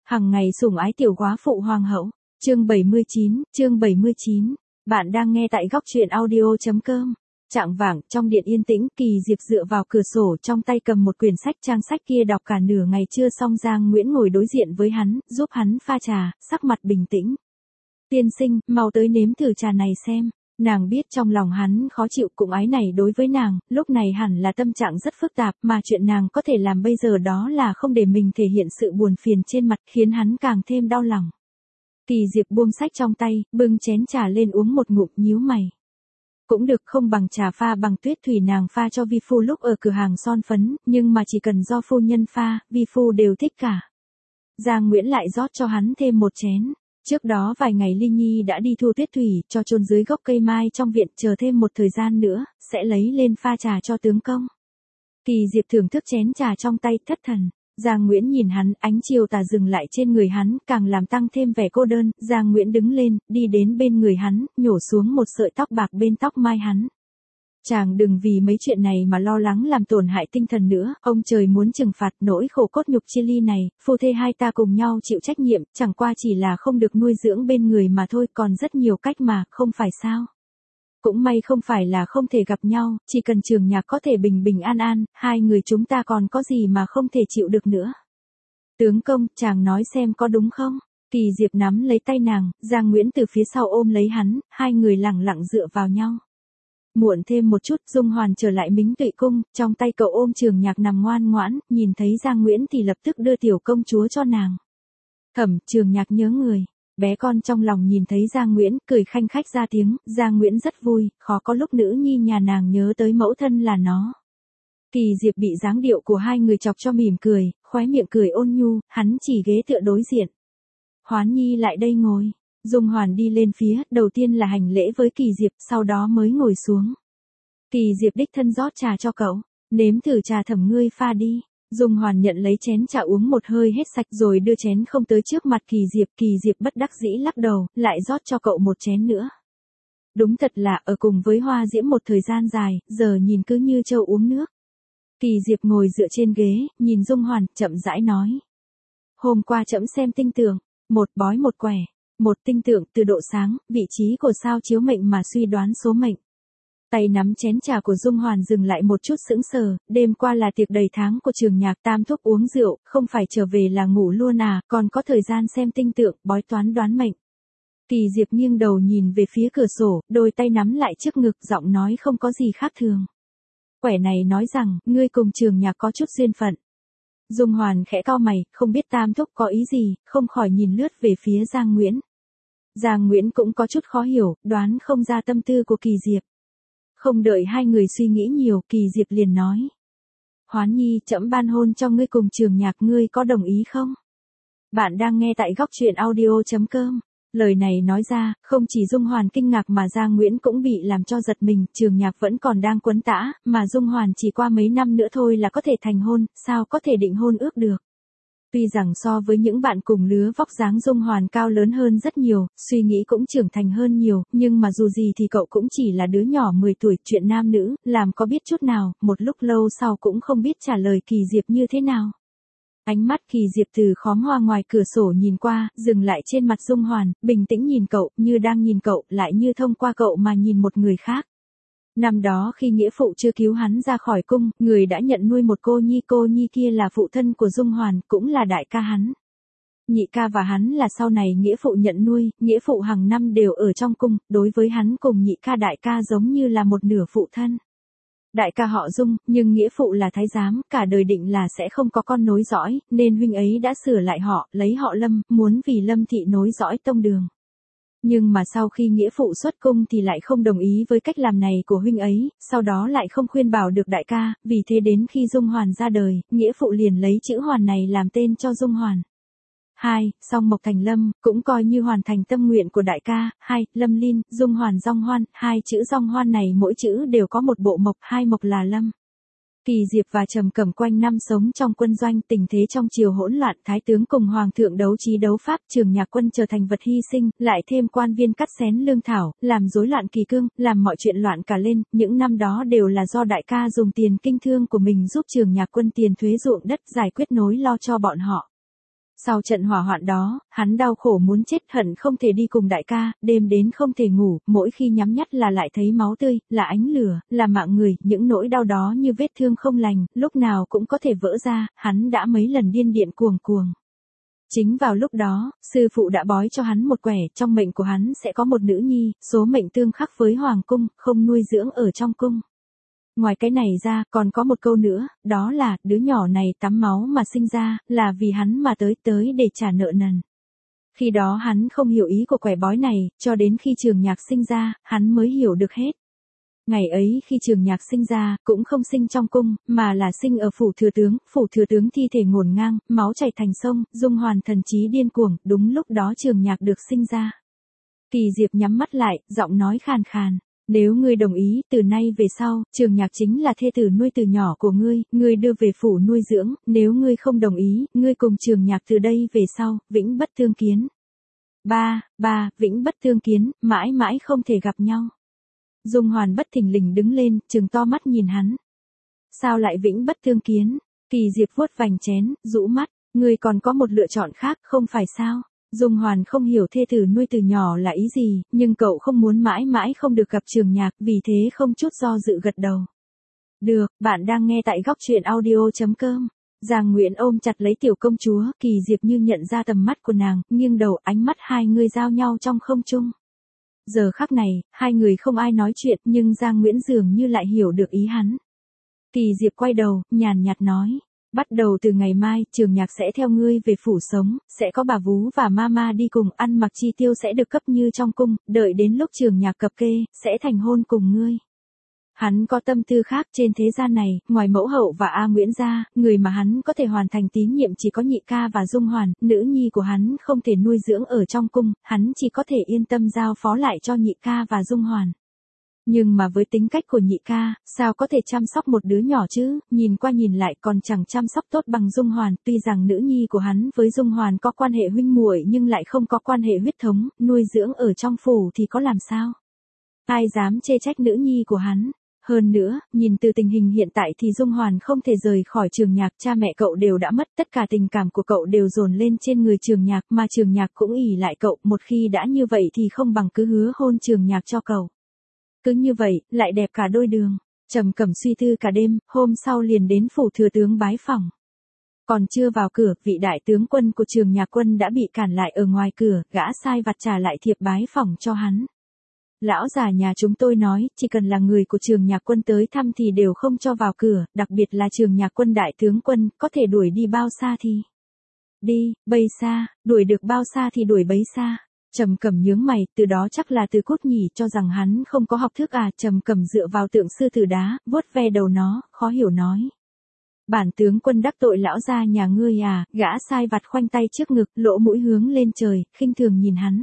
Hằng ngày sủng ái tiểu góa phụ hoàng hậu. Chương 79. Bạn đang nghe tại góc truyện audio.com. Chạng vạng, trong điện yên tĩnh, Kỳ Diệp dựa vào cửa sổ, trong tay cầm một quyển sách, trang sách kia đọc cả nửa ngày chưa xong. Giang Nguyễn ngồi đối diện với hắn, giúp hắn pha trà, sắc mặt bình tĩnh. Tiên sinh, mau tới nếm thử trà này xem. Nàng biết trong lòng hắn khó chịu, cũng ái này đối với nàng, lúc này hẳn là tâm trạng rất phức tạp, mà chuyện nàng có thể làm bây giờ đó là không để mình thể hiện sự buồn phiền trên mặt, khiến hắn càng thêm đau lòng. Kỳ Diệp buông sách trong tay, bưng chén trà lên uống một ngụm, nhíu mày. Cũng được, không bằng trà pha bằng tuyết thủy nàng pha cho vi phu lúc ở cửa hàng son phấn, nhưng mà chỉ cần do phu nhân pha, vi phu đều thích cả. Giang Nguyễn lại rót cho hắn thêm một chén. Trước đó vài ngày Ly Nhi đã đi thu tuyết thủy, cho chôn dưới gốc cây mai trong viện, chờ thêm một thời gian nữa, sẽ lấy lên pha trà cho tướng công. Kỳ Diệp thưởng thức chén trà trong tay, thất thần. Giang Nguyễn nhìn hắn, ánh chiều tà dừng lại trên người hắn, càng làm tăng thêm vẻ cô đơn. Giang Nguyễn đứng lên, đi đến bên người hắn, nhổ xuống một sợi tóc bạc bên tóc mai hắn. Chàng đừng vì mấy chuyện này mà lo lắng làm tổn hại tinh thần nữa, ông trời muốn trừng phạt nỗi khổ cốt nhục chia ly này, phu thê hai ta cùng nhau chịu trách nhiệm, chẳng qua chỉ là không được nuôi dưỡng bên người mà thôi, còn rất nhiều cách mà, không phải sao. Cũng may không phải là không thể gặp nhau, chỉ cần Trường Nhạc có thể bình bình an an, hai người chúng ta còn có gì mà không thể chịu được nữa. Tướng công, chàng nói xem có đúng không? Kỳ Diệp nắm lấy tay nàng, Giang Nguyễn từ phía sau ôm lấy hắn, hai người lẳng lặng dựa vào nhau. Muộn thêm một chút, Dung Hoàn trở lại Mính Tuệ cung, trong tay cậu ôm Trường Nhạc nằm ngoan ngoãn, nhìn thấy Giang Nguyễn thì lập tức đưa tiểu công chúa cho nàng. Thẩm, Trường Nhạc nhớ người. Bé con trong lòng nhìn thấy Giang Nguyễn, cười khanh khách ra tiếng. Giang Nguyễn rất vui, khó có lúc nữ nhi nhà nàng nhớ tới mẫu thân là nó. Kỳ Diệp bị dáng điệu của hai người chọc cho mỉm cười, khóe miệng cười ôn nhu, hắn chỉ ghế tựa đối diện. Hoán Nhi lại đây ngồi. Dung Hoàn đi lên phía, đầu tiên là hành lễ với Kỳ Diệp, sau đó mới ngồi xuống. Kỳ Diệp đích thân rót trà cho cậu, nếm thử trà thẩm ngươi pha đi. Dung Hoàn nhận lấy chén trà uống một hơi hết sạch rồi đưa chén không tới trước mặt Kỳ Diệp bất đắc dĩ lắc đầu, lại rót cho cậu một chén nữa. Đúng thật là ở cùng với Hoa Diễm một thời gian dài, giờ nhìn cứ như trâu uống nước. Kỳ Diệp ngồi dựa trên ghế, nhìn Dung Hoàn, chậm rãi nói. Hôm qua trẫm xem tinh tượng, một bói một quẻ, một tinh tượng từ độ sáng, vị trí của sao chiếu mệnh mà suy đoán số mệnh. Tay nắm chén trà của Dung Hoàn dừng lại một chút sững sờ, đêm qua là tiệc đầy tháng của Trường Nhạc, tam thúc uống rượu, không phải trở về là ngủ luôn à, còn có thời gian xem tinh tượng, bói toán đoán mệnh. Kỳ Diệp nghiêng đầu nhìn về phía cửa sổ, đôi tay nắm lại trước ngực, giọng nói không có gì khác thường. Quẻ này nói rằng, ngươi cùng Trường Nhạc có chút duyên phận. Dung Hoàn khẽ cau mày, không biết tam thúc có ý gì, không khỏi nhìn lướt về phía Giang Nguyễn. Giang Nguyễn cũng có chút khó hiểu, đoán không ra tâm tư của Kỳ Diệp. Không đợi hai người suy nghĩ nhiều, Kỳ Diệp liền nói. Hoán Nhi, trẫm ban hôn cho ngươi cùng Trường Nhạc, ngươi có đồng ý không? Bạn đang nghe tại góc truyện audio.com. Lời này nói ra, không chỉ Dung Hoàn kinh ngạc mà Giang Nguyễn cũng bị làm cho giật mình, Trường Nhạc vẫn còn đang quấn tã, mà Dung Hoàn chỉ qua mấy năm nữa thôi là có thể thành hôn, sao có thể định hôn ước được. Tuy rằng so với những bạn cùng lứa vóc dáng Dung Hoàn cao lớn hơn rất nhiều, suy nghĩ cũng trưởng thành hơn nhiều, nhưng mà dù gì thì cậu cũng chỉ là đứa nhỏ 10 tuổi, chuyện nam nữ, làm có biết chút nào, một lúc lâu sau cũng không biết trả lời Kỳ Diệp như thế nào. Ánh mắt Kỳ Diệp từ khóm hoa ngoài cửa sổ nhìn qua, dừng lại trên mặt Dung Hoàn, bình tĩnh nhìn cậu, như đang nhìn cậu, lại như thông qua cậu mà nhìn một người khác. Năm đó khi nghĩa phụ chưa cứu hắn ra khỏi cung, người đã nhận nuôi một cô nhi kia là phụ thân của Dung Hoàn, cũng là đại ca hắn. Nhị ca và hắn là sau này nghĩa phụ nhận nuôi, nghĩa phụ hàng năm đều ở trong cung, đối với hắn cùng nhị ca đại ca giống như là một nửa phụ thân. Đại ca họ Dung, nhưng nghĩa phụ là thái giám, cả đời định là sẽ không có con nối dõi, nên huynh ấy đã sửa lại họ, lấy họ Lâm, muốn vì Lâm thị nối dõi tông đường. Nhưng mà sau khi nghĩa phụ xuất cung thì lại không đồng ý với cách làm này của huynh ấy, sau đó lại không khuyên bảo được đại ca, vì thế đến khi Dung Hoàn ra đời, nghĩa phụ liền lấy chữ Hoàn này làm tên cho Dung Hoàn. 2. Song Mộc thành Lâm, cũng coi như hoàn thành tâm nguyện của đại ca. 2. Lâm Linh, Dung Hoàn Dong Hoan, hai chữ Dong Hoan này mỗi chữ đều có một bộ mộc, hai mộc là Lâm. Kỳ Diệp và Trầm Cẩm quanh năm sống trong quân doanh, tình thế trong triều hỗn loạn, thái tướng cùng hoàng thượng đấu trí đấu pháp, Trường Nhạc quân trở thành vật hy sinh, lại thêm quan viên cắt xén lương thảo, làm rối loạn kỳ cương, làm mọi chuyện loạn cả lên, những năm đó đều là do đại ca dùng tiền kinh thương của mình giúp Trường Nhạc quân tiền thuế ruộng đất, giải quyết nỗi lo cho bọn họ. Sau trận hỏa hoạn đó, hắn đau khổ muốn chết, hận không thể đi cùng đại ca, đêm đến không thể ngủ, mỗi khi nhắm mắt là lại thấy máu tươi, là ánh lửa, là mạng người, những nỗi đau đó như vết thương không lành, lúc nào cũng có thể vỡ ra, hắn đã mấy lần điên điện cuồng cuồng. Chính vào lúc đó, sư phụ đã bói cho hắn một quẻ, trong mệnh của hắn sẽ có một nữ nhi, số mệnh tương khắc với hoàng cung, không nuôi dưỡng ở trong cung. Ngoài cái này ra, còn có một câu nữa, đó là, đứa nhỏ này tắm máu mà sinh ra, là vì hắn mà tới để trả nợ nần. Khi đó hắn không hiểu ý của quẻ bói này, cho đến khi Trường Nhạc sinh ra, hắn mới hiểu được hết. Ngày ấy khi Trường Nhạc sinh ra, cũng không sinh trong cung, mà là sinh ở phủ thừa tướng thi thể ngổn ngang, máu chảy thành sông, Dung Hoàn thần trí điên cuồng, đúng lúc đó Trường Nhạc được sinh ra. Kỳ Diệp nhắm mắt lại, giọng nói khàn khàn. Nếu ngươi đồng ý, từ nay về sau, Trường Nhạc chính là thê tử nuôi từ nhỏ của ngươi đưa về phủ nuôi dưỡng, nếu ngươi không đồng ý, ngươi cùng Trường Nhạc từ đây về sau, vĩnh bất tương kiến. Vĩnh bất tương kiến, mãi mãi không thể gặp nhau. Dung Hoàn bất thình lình đứng lên, trừng to mắt nhìn hắn. Sao lại vĩnh bất tương kiến? Kỳ Diệp vuốt vành chén, rũ mắt, ngươi còn có một lựa chọn khác, không phải sao? Dung Hoàn không hiểu thê tử nuôi từ nhỏ là ý gì, nhưng cậu không muốn mãi mãi không được gặp Trường Nhạc, vì thế không chút do dự gật đầu. Được, bạn đang nghe tại góc truyện audio.com. Giang Nguyễn ôm chặt lấy tiểu công chúa, Kỳ Diệp như nhận ra tầm mắt của nàng, nghiêng đầu, ánh mắt hai người giao nhau trong không trung. Giờ khắc này, hai người không ai nói chuyện, nhưng Giang Nguyễn dường như lại hiểu được ý hắn. Kỳ Diệp quay đầu, nhàn nhạt nói. Bắt đầu từ ngày mai, Trường Nhạc sẽ theo ngươi về phủ sống, sẽ có bà vú và mama đi cùng, ăn mặc chi tiêu sẽ được cấp như trong cung, đợi đến lúc Trường Nhạc cập kê, sẽ thành hôn cùng ngươi. Hắn có tâm tư khác trên thế gian này, ngoài mẫu hậu và A Nguyễn ra, người mà hắn có thể hoàn thành tín nhiệm chỉ có Nhị ca và Dung Hoàn, nữ nhi của hắn không thể nuôi dưỡng ở trong cung, hắn chỉ có thể yên tâm giao phó lại cho Nhị ca và Dung Hoàn. Nhưng mà với tính cách của Nhị ca, sao có thể chăm sóc một đứa nhỏ chứ, nhìn qua nhìn lại còn chẳng chăm sóc tốt bằng Dung Hoàn, tuy rằng nữ nhi của hắn với Dung Hoàn có quan hệ huynh muội nhưng lại không có quan hệ huyết thống, nuôi dưỡng ở trong phủ thì có làm sao? Ai dám chê trách nữ nhi của hắn? Hơn nữa, nhìn từ tình hình hiện tại thì Dung Hoàn không thể rời khỏi Trường Nhạc, cha mẹ cậu đều đã mất, tất cả tình cảm của cậu đều dồn lên trên người Trường Nhạc, mà Trường Nhạc cũng ỷ lại cậu, một khi đã như vậy thì không bằng cứ hứa hôn Trường Nhạc cho cậu. Cứ như vậy, lại đẹp cả đôi đường. Trầm Cẩm suy tư cả đêm, hôm sau liền đến phủ thừa tướng bái phỏng. Còn chưa vào cửa, vị đại tướng quân của Trường Nhạc quân đã bị cản lại ở ngoài cửa, gã sai vặt trả lại thiệp bái phỏng cho hắn. Lão già nhà chúng tôi nói, chỉ cần là người của Trường Nhạc quân tới thăm thì đều không cho vào cửa, đặc biệt là Trường Nhạc quân đại tướng quân, có thể đuổi đi bao xa thì đi, bấy xa, đuổi được bao xa thì đuổi bấy xa. Trầm Cẩm nhướng mày, từ đó chắc là từ Cút nhỉ, cho rằng hắn không có học thức à? Trầm Cẩm dựa vào tượng sư tử đá, vuốt ve đầu nó, khó hiểu nói. Bản tướng quân đắc tội lão gia nhà ngươi à? Gã sai vặt khoanh tay trước ngực, lỗ mũi hướng lên trời, khinh thường nhìn hắn.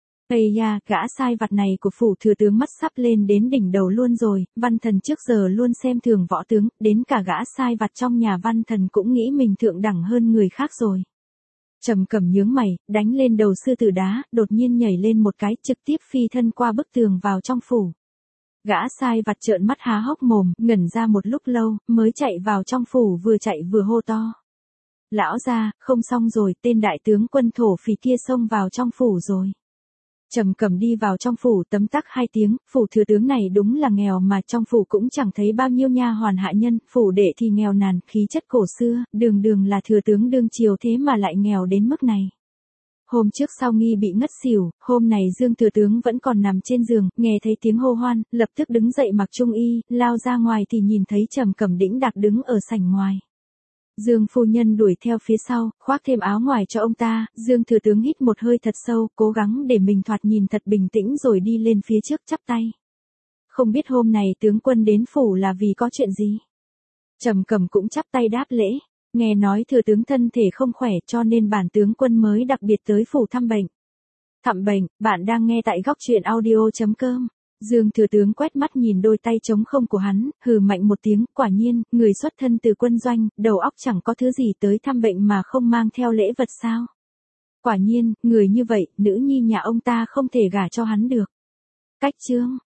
Ây da, gã sai vặt này của phủ thừa tướng mắt sắp lên đến đỉnh đầu luôn rồi, Văn Thần trước giờ luôn xem thường võ tướng, đến cả gã sai vặt trong nhà Văn Thần cũng nghĩ mình thượng đẳng hơn người khác rồi. Trầm Cẩm nhướng mày, đánh lên đầu sư tử đá, đột nhiên nhảy lên một cái, trực tiếp phi thân qua bức tường vào trong phủ. Gã sai vặt trợn mắt há hốc mồm, ngẩn ra một lúc lâu, mới chạy vào trong phủ, vừa chạy vừa hô to. Lão gia, không xong rồi, tên đại tướng quân thổ phỉ kia xông vào trong phủ rồi. Trầm Cẩm đi vào trong phủ, tấm tắc hai tiếng, phủ thừa tướng này đúng là nghèo mà trong phủ cũng chẳng thấy bao nhiêu nha hoàn hạ nhân, phủ đệ thì nghèo nàn, khí chất cổ xưa, đường là thừa tướng đương triều thế mà lại nghèo đến mức này. Hôm trước sau nghi bị ngất xỉu, hôm này Dương thừa tướng vẫn còn nằm trên giường, nghe thấy tiếng hô hoan, lập tức đứng dậy mặc trung y, lao ra ngoài thì nhìn thấy Trầm Cẩm đĩnh đạc đứng ở sảnh ngoài. Dương phu nhân đuổi theo phía sau, khoác thêm áo ngoài cho ông ta, Dương thừa tướng hít một hơi thật sâu, cố gắng để mình thoạt nhìn thật bình tĩnh rồi đi lên phía trước chắp tay. Không biết hôm này tướng quân đến phủ là vì có chuyện gì? Trầm Cẩm cũng chắp tay đáp lễ, nghe nói thừa tướng thân thể không khỏe cho nên bản tướng quân mới đặc biệt tới phủ thăm bệnh. Thăm bệnh, bạn đang nghe tại góc truyện audio.com. Dương thừa tướng quét mắt nhìn đôi tay trống không của hắn, hừ mạnh một tiếng, quả nhiên, người xuất thân từ quân doanh, đầu óc chẳng có thứ gì tới thăm bệnh mà không mang theo lễ vật sao. Quả nhiên, người như vậy, nữ nhi nhà ông ta không thể gả cho hắn được. Cách chương.